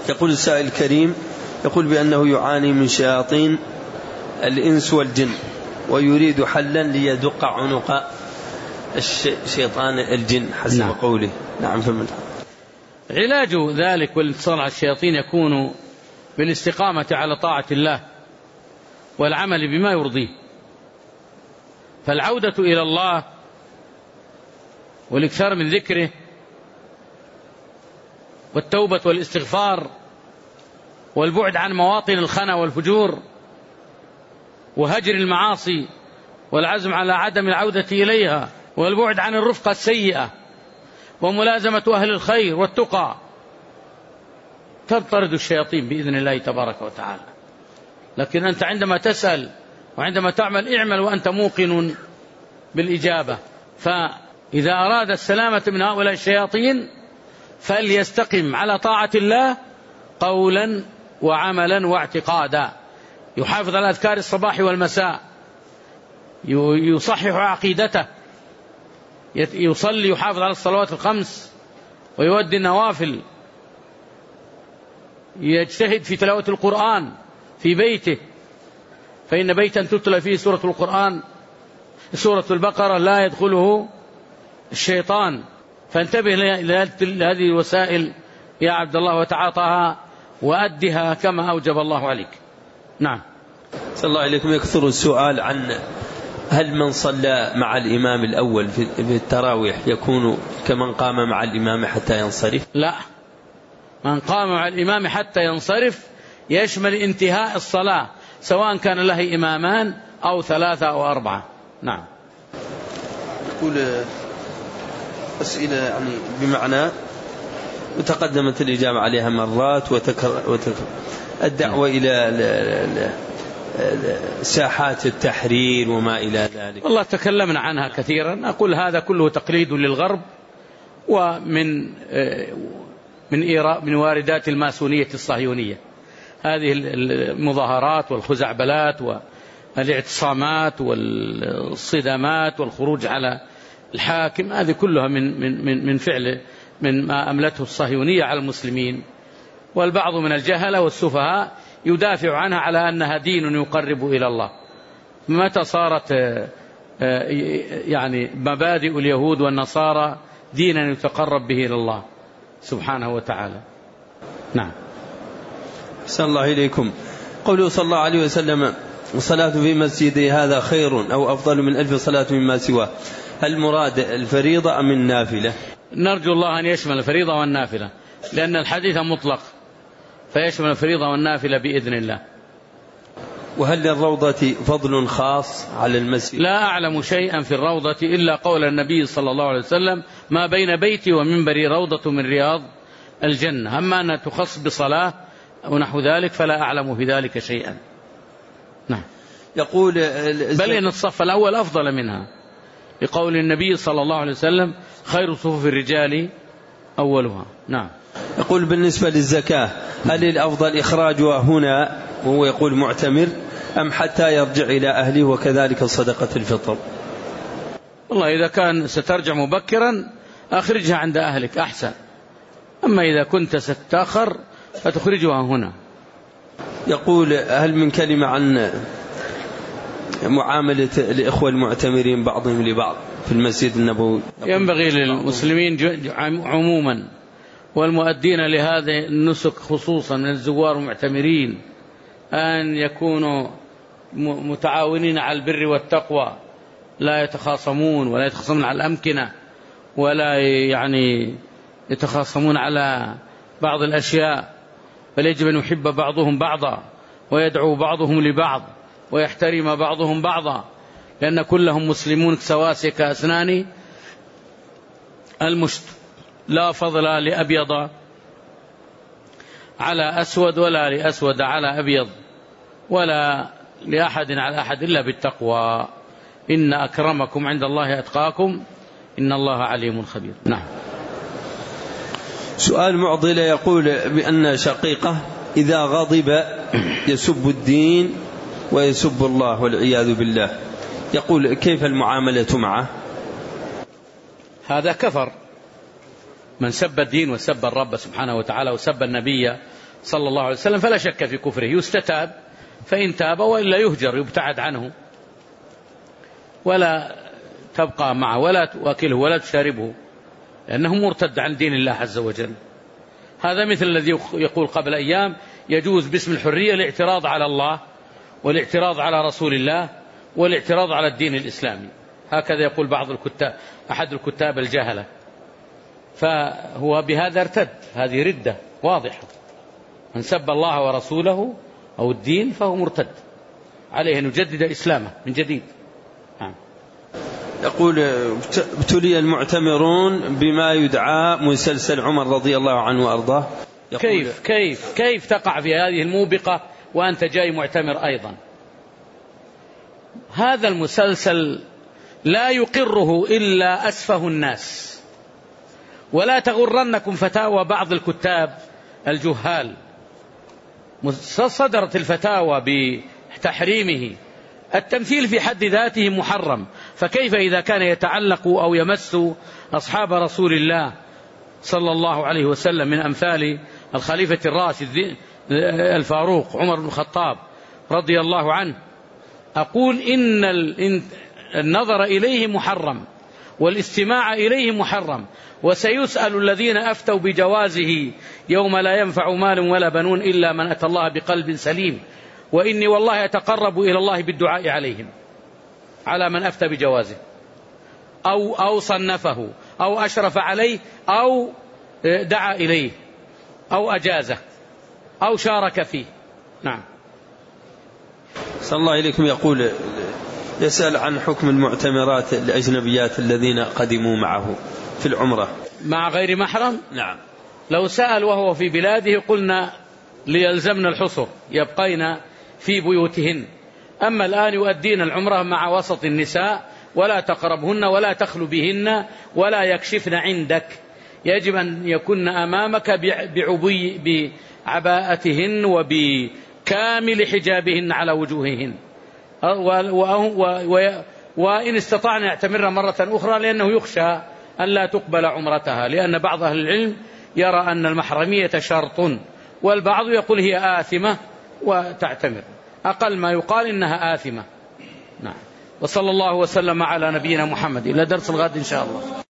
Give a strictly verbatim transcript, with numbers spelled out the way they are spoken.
يقول السائل الكريم، يقول بأنه يعاني من شياطين الإنس والجن ويريد حلا ليدق عنق الشيطان الجن حسب نعم. قوله. نعم. فمن علاج ذلك والانتصار على الشياطين يكون بالاستقامة على طاعة الله والعمل بما يرضيه. فالعودة إلى الله والإكثار من ذكره والتوبة والاستغفار والبعد عن مواطن الخنا والفجور وهجر المعاصي والعزم على عدم العودة إليها والبعد عن الرفقة السيئة وملازمة أهل الخير والتقى تطرد الشياطين بإذن الله تبارك وتعالى. لكن أنت عندما تسأل وعندما تعمل اعمل وأنت موقن بالإجابة. فإذا أراد السلامة من هؤلاء الشياطين فليستقم على طاعة الله قولا وعملا واعتقادا، يحافظ على أذكار الصباح والمساء، يصحح عقيدته، يصلي، يحافظ على الصلوات الخمس ويؤدي النوافل، يجتهد في تلاوة القرآن في بيته، فإن بيتا تتلى فيه سورة القرآن سورة البقرة لا يدخله الشيطان. فانتبه لهذه الوسائل يا عبد الله وتعاطاها وأدها كما أوجب الله عليك. نعم. صلى الله عليكم. يكثر السؤال عن هل من صلى مع الإمام الأول في التراويح يكون كمن قام مع الإمام حتى ينصرف؟ لا، من قام مع الإمام حتى ينصرف يشمل انتهاء الصلاة سواء كان له إمامان أو ثلاثة أو أربعة. نعم. يقول أسئلة يعني بمعنى وتقدمت الإجابة عليها مرات وتكرر وتكرر. الدعوة إلى ساحات التحرير وما إلى ذلك والله تكلمنا عنها كثيرا. أقول هذا كله تقليد للغرب ومن من إيراء من واردات الماسونية الصهيونية. هذه المظاهرات والخزعبلات والاعتصامات والصدامات والخروج على الحاكم هذه كلها من من من من فعل من ما أملته الصهيونية على المسلمين، والبعض من الجهلة والسفهاء يدافع عنها على أنها دين يقرب إلى الله. متى صارت يعني مبادئ اليهود والنصارى دينا يتقرب به إلى الله سبحانه وتعالى؟ نعم. أحسن الله إليكم. قوله صلى الله عليه وسلم الصلاة في مسجدي هذا خير أو أفضل من ألف صلاة مما سواه، هل مراد الفريضة أم النافلة؟ نرجو الله أن يشمل الفريضة والنافلة لأن الحديث مطلق فيشمل الفريضة والنافلة بإذن الله. وهل للروضة فضل خاص على المسجد؟ لا أعلم شيئا في الروضة إلا قول النبي صلى الله عليه وسلم ما بين بيتي ومنبري روضة من رياض الجنة. أما أن تخص بصلاة ونحو ذلك فلا أعلم في ذلك شيئا. نعم. يقول بل إن الصف الأول أفضل منها لقول النبي صلى الله عليه وسلم خير صفوف الرجال أولها. نعم. يقول بالنسبة للزكاة هل الأفضل إخراجها هنا وهو يقول معتمر أم حتى يرجع إلى أهله وكذلك صدقة الفطر؟ والله إذا كان سترجع مبكرا أخرجها عند أهلك أحسن، أما إذا كنت ستتأخر فتخرجها هنا. يقول هل من كلمة عن معاملة الإخوة المعتمرين بعضهم لبعض في المسجد النبوي؟ ينبغي للمسلمين عموما والمؤدين لهذا النسك خصوصا من الزوار والمعتمرين أن يكونوا متعاونين على البر والتقوى، لا يتخاصمون ولا يتخاصمون على الأمكنة ولا يعني يتخاصمون على بعض الأشياء، بل يجب أن يحب بعضهم بعضا ويدعو بعضهم لبعض ويحترم بعضهم بعضا، لأن كلهم مسلمون سواسية كأسنان المشت، لا فضل لأبيض على أسود ولا لأسود على أبيض ولا لأحد على أحد إلا بالتقوى. إن أكرمكم عند الله أتقاكم إن الله عليم خبير. نعم. سؤال معضلة يقول بأن شقيقة إذا غضب يسب الدين ويسب الله والعياذ بالله، يقول كيف المعاملة معه؟ هذا كفر. من سب الدين وسب الرب سبحانه وتعالى وسب النبي صلى الله عليه وسلم، فلا شك في كفره، يستتاب فإن تاب وإلا يهجر يبتعد عنه ولا تبقى معه ولا تؤكله ولا تشاربه، لأنه مرتد عن دين الله عز وجل. هذا مثل الذي يقول قبل أيام يجوز باسم الحرية الاعتراض على الله والاعتراض على رسول الله والاعتراض على الدين الإسلامي، هكذا يقول بعض الكتاب، أحد الكتاب الجهلة، فهو بهذا ارتد، هذه ردة واضحة، من سب الله ورسوله أو الدين فهو مرتد، عليه أن يجدد إسلامه من جديد. نعم. يقول ابتلي المعتمرون بما يدعى مسلسل عمر رضي الله عنه وأرضاه. كيف كيف كيف تقع في هذه الموبقة وأنت جاي معتمر أيضا؟ هذا المسلسل لا يقره إلا أسفه الناس، ولا تغرنكم فتاوى بعض الكتاب الجهال، صدرت الفتاوى بتحريمه. التمثيل في حد ذاته محرم، فكيف إذا كان يتعلق أو يمس أصحاب رسول الله صلى الله عليه وسلم من أمثال الخليفة الراشد الفاروق عمر بن الخطاب رضي الله عنه؟ أقول إن النظر إليه محرم والاستماع إليه محرم، وسيسأل الذين أفتوا بجوازه يوم لا ينفع مال ولا بنون إلا من أتى الله بقلب سليم، وإني والله أتقرب إلى الله بالدعاء عليهم، على من أفتى بجوازه أو, أو صنفه أو أشرف عليه أو دعا إليه أو أجازه أو شارك فيه. نعم. صلى الله إليكم. يقول يسأل عن حكم المعتمرات الأجنبيات الذين قدموا معه في العمرة مع غير محرم. نعم. لو سأل وهو في بلاده قلنا ليلزمنا الحصر، يبقين في بيوتهن، أما الآن يؤدين العمرة مع وسط النساء ولا تقربهن ولا تخلو بهن ولا يكشفن عندك، يجب أن يكن أمامك بعبي بعباءتهن وبكامل حجابهن على وجوههن، وإن استطعن يعتمرن مرة أخرى، لأنه يخشى أن لا تقبل عمرتها، لأن بعض أهل العلم يرى أن المحرمية شرط، والبعض يقول هي آثمة وتعتمر، أقل ما يقال إنها آثمة. نعم. وصلى الله وسلم على نبينا محمد. إلى درس الغد إن شاء الله.